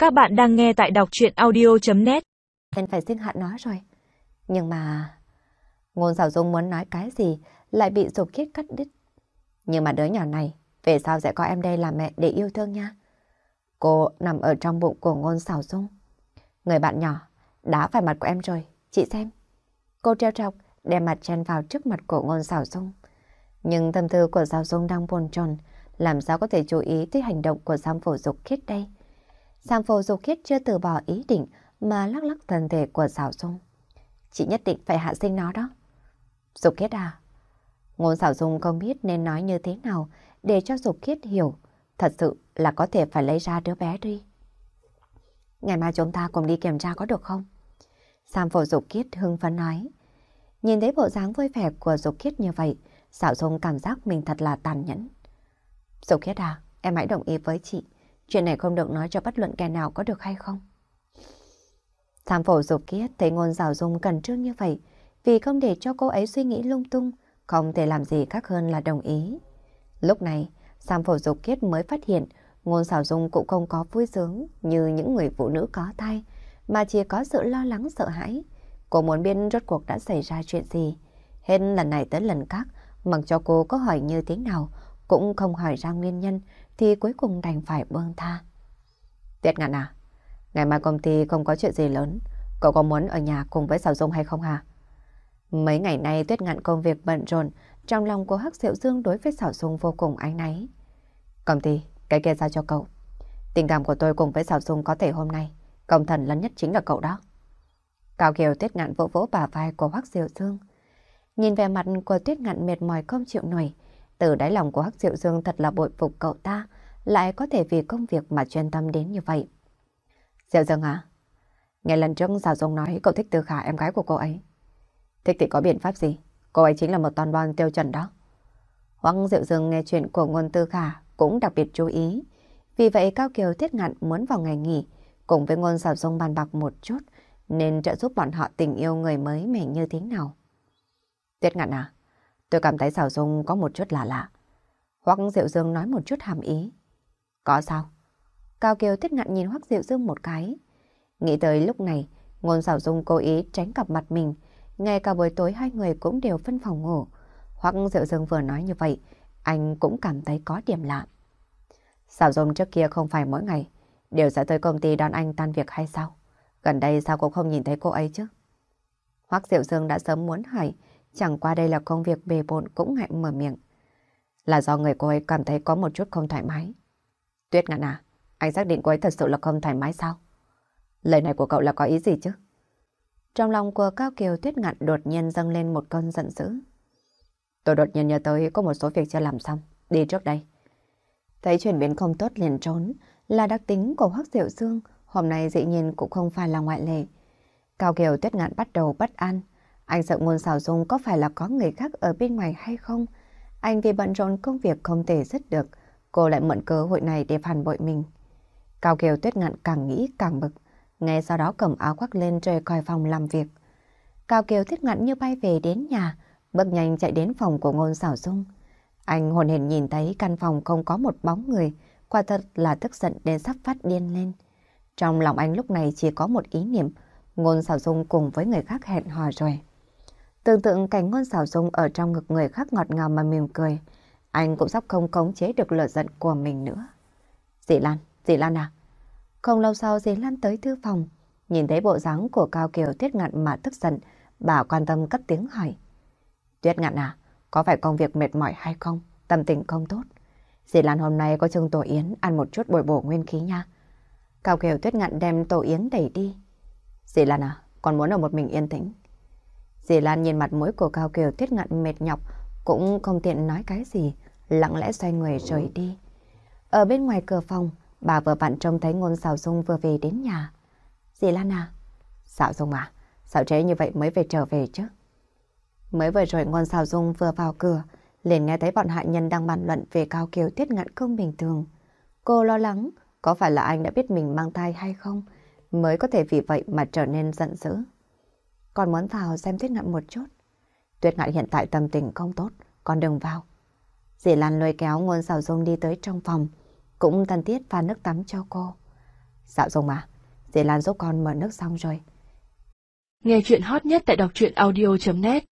Các bạn đang nghe tại đọc truyện audio.net. Nên phải xinh hạn nó rồi. Nhưng mà... Ngôn Sảo Dung muốn nói cái gì lại bị Dục Khiết cắt đứt. Nhưng mà đứa nhỏ này, về sau sẽ có em đây làm mẹ để yêu thương nha. Cô nằm ở trong bụng của Ngôn Sảo Dung. Người bạn nhỏ, đá phải mặt của em rồi, chị xem. Cô treo trọc, đem mặt chen vào trước mặt của Ngôn Sảo Dung. Nhưng tâm tư của Sảo Dung đang bồn chồn, làm sao có thể chú ý tới hành động của Sam Phổ Dục Khiết đây. Sam Phổ Dục Khiết chưa từ bỏ ý định mà lắc lắc thân thể của Sảo Dung. Chị nhất định phải hạ sinh nó đó. Dục Khiết à? Ngôn Sảo Dung không biết nên nói như thế nào để cho Dục Khiết hiểu. Thật sự là có thể phải lấy ra đứa bé đi. Ngày mai chúng ta cùng đi kiểm tra có được không? Sam Phổ Dục Khiết hưng phấn nói. Nhìn thấy bộ dáng vui vẻ của Dục Khiết như vậy, Sảo Dung cảm giác mình thật là tàn nhẫn. Dục Khiết à, em hãy đồng ý với chị. Chuyện này không được nói cho bất luận kẻ nào có được hay không? Sam Phổ Dục Khiết thấy Ngôn Sảo Dung cẩn trương như vậy, vì không để cho cô ấy suy nghĩ lung tung, không thể làm gì khác hơn là đồng ý. Lúc này, Sam Phổ Dục Khiết mới phát hiện Ngôn Sảo Dung cũng không có vui sướng như những người phụ nữ có thai, mà chỉ có sự lo lắng sợ hãi. Cô muốn biết rốt cuộc đã xảy ra chuyện gì. Hết lần này tới lần khác, mặc cho cô có hỏi như thế nào, cũng không hỏi ra nguyên nhân, thì cuối cùng đành phải buông tha. Tuyết Ngạn à, ngày mai công ty không có chuyện gì lớn, cậu có muốn ở nhà cùng với Sảo Dung hay không hả? Mấy ngày nay Tuyết Ngạn công việc bận rộn, trong lòng của Hắc Diệu Dương đối với Sảo Dung vô cùng áy náy. Công ty, cái kia giao cho cậu. Tình cảm của tôi cùng với Sảo Dung có thể hôm nay, công thần lớn nhất chính là cậu đó. Cao Kiều Tuyết Ngạn vỗ vỗ bả vai của Hắc Diệu Dương. Nhìn vẻ mặt của Tuyết Ngạn mệt mỏi không chịu nổi, từ đáy lòng của Hắc Diệu Dương thật là bội phục cậu ta, lại có thể vì công việc mà chuyên tâm đến như vậy. Diệu Dương à, nghe lần trước Sảo Dung nói cậu thích Tư Khả, em gái của cô ấy. Thích thì có biện pháp gì? Cô ấy chính là một con bon tiêu chuẩn đó. Hoắc Diệu Dương nghe chuyện của Ngôn Tư Khả cũng đặc biệt chú ý. Vì vậy Cao Kiều Tuyết Ngạn muốn vào ngày nghỉ cùng với Ngôn Sảo Dung bàn bạc một chút, nên trợ giúp bọn họ tình yêu người mới mẻ như thế nào. Tuyết Ngạn à, tôi cảm thấy Sảo Dung có một chút lạ lạ. Hoắc Diệu Dương nói một chút hàm ý. Có sao? Cao Kiều Tuyết Ngạn nhìn Hoắc Diệu Dương một cái. Nghĩ tới lúc này, Ngôn Sảo Dung cố ý tránh gặp mặt mình. Ngay cả buổi tối hai người cũng đều phân phòng ngủ. Hoắc Diệu Dương vừa nói như vậy, anh cũng cảm thấy có điểm lạ. Sảo Dung trước kia không phải mỗi ngày đều sẽ tới công ty đón anh tan việc hay sao? Gần đây sao cũng không nhìn thấy cô ấy chứ? Hoắc Diệu Dương đã sớm muốn hỏi, chẳng qua đây là công việc bề bộn cũng ngại mở miệng. Là do người cô ấy cảm thấy có một chút không thoải mái. Tuyết Ngạn à, anh xác định cô ấy thật sự là không thoải mái sao? Lời này của cậu là có ý gì chứ? Trong lòng của Cao Kiều Tuyết Ngạn đột nhiên dâng lên một cơn giận dữ. Tôi đột nhiên nhớ tới có một số việc chưa làm xong, đi trước đây. Thấy chuyển biến không tốt liền trốn, là đặc tính của Hoắc Diệu Dương, hôm nay dĩ nhiên cũng không phải là ngoại lệ. Cao Kiều Tuyết Ngạn bắt đầu bất an, anh sợ Ngôn Sảo Dung có phải là có người khác ở bên ngoài hay không? Anh vì bận rộn công việc không thể dứt được, cô lại mượn cơ hội này để phản bội mình. Cao Kiều Tuyết Ngạn càng nghĩ càng bực, ngay sau đó cầm áo khoác lên rời khỏi phòng làm việc. Cao Kiều Tuyết Ngạn như bay về đến nhà, bước nhanh chạy đến phòng của Ngôn Sảo Dung. Anh hồn hển nhìn thấy căn phòng không có một bóng người, quả thật là tức giận đến sắp phát điên lên. Trong lòng anh lúc này chỉ có một ý niệm, Ngôn Sảo Dung cùng với người khác hẹn hò rồi. Tưởng tượng cảnh Ngôn Sảo Dung ở trong ngực người khác ngọt ngào mà mỉm cười, anh cũng sắp không khống chế được lửa giận của mình nữa. Dì Lan à? Không lâu sau dì Lan tới thư phòng, nhìn thấy bộ dáng của Cao Kiều Tuyết Ngạn mà tức giận, bà quan tâm cất tiếng hỏi. Tuyết Ngạn à, có phải công việc mệt mỏi hay không? Tâm tình không tốt. Dì Lan hôm nay có trưng tổ yến, ăn một chút bồi bổ nguyên khí nha. Cao Kiều Tuyết Ngạn đem tổ yến đẩy đi. Dì Lan à, còn muốn ở một mình yên tĩnh. Dì Lan nhìn mặt mũi của Cao Kiều Tuyết Ngạn mệt nhọc, cũng không tiện nói cái gì, lặng lẽ xoay người rời đi. Ở bên ngoài cửa phòng, bà vừa vặn trông thấy Ngôn Sảo Dung vừa về đến nhà. Dì Lan à? Sảo Dung à? Sao trễ như vậy mới về trở về chứ? Mới vừa rồi Ngôn Sảo Dung vừa vào cửa, liền nghe thấy bọn hạ nhân đang bàn luận về Cao Kiều Tuyết Ngạn không bình thường. Cô lo lắng, có phải là anh đã biết mình mang thai hay không, mới có thể vì vậy mà trở nên giận dữ. Con muốn vào xem Tuyết Ngạn một chút. Tuyết Ngạn hiện tại tâm tình không tốt, con đừng vào. Dì Lan lôi kéo Ngôn Sảo Dung đi tới trong phòng, cũng thân thiết pha nước tắm cho cô. Dạo Dung à, dì Lan giúp con mở nước xong rồi. Nghe chuyện hot nhất tại đọc truyện audio.net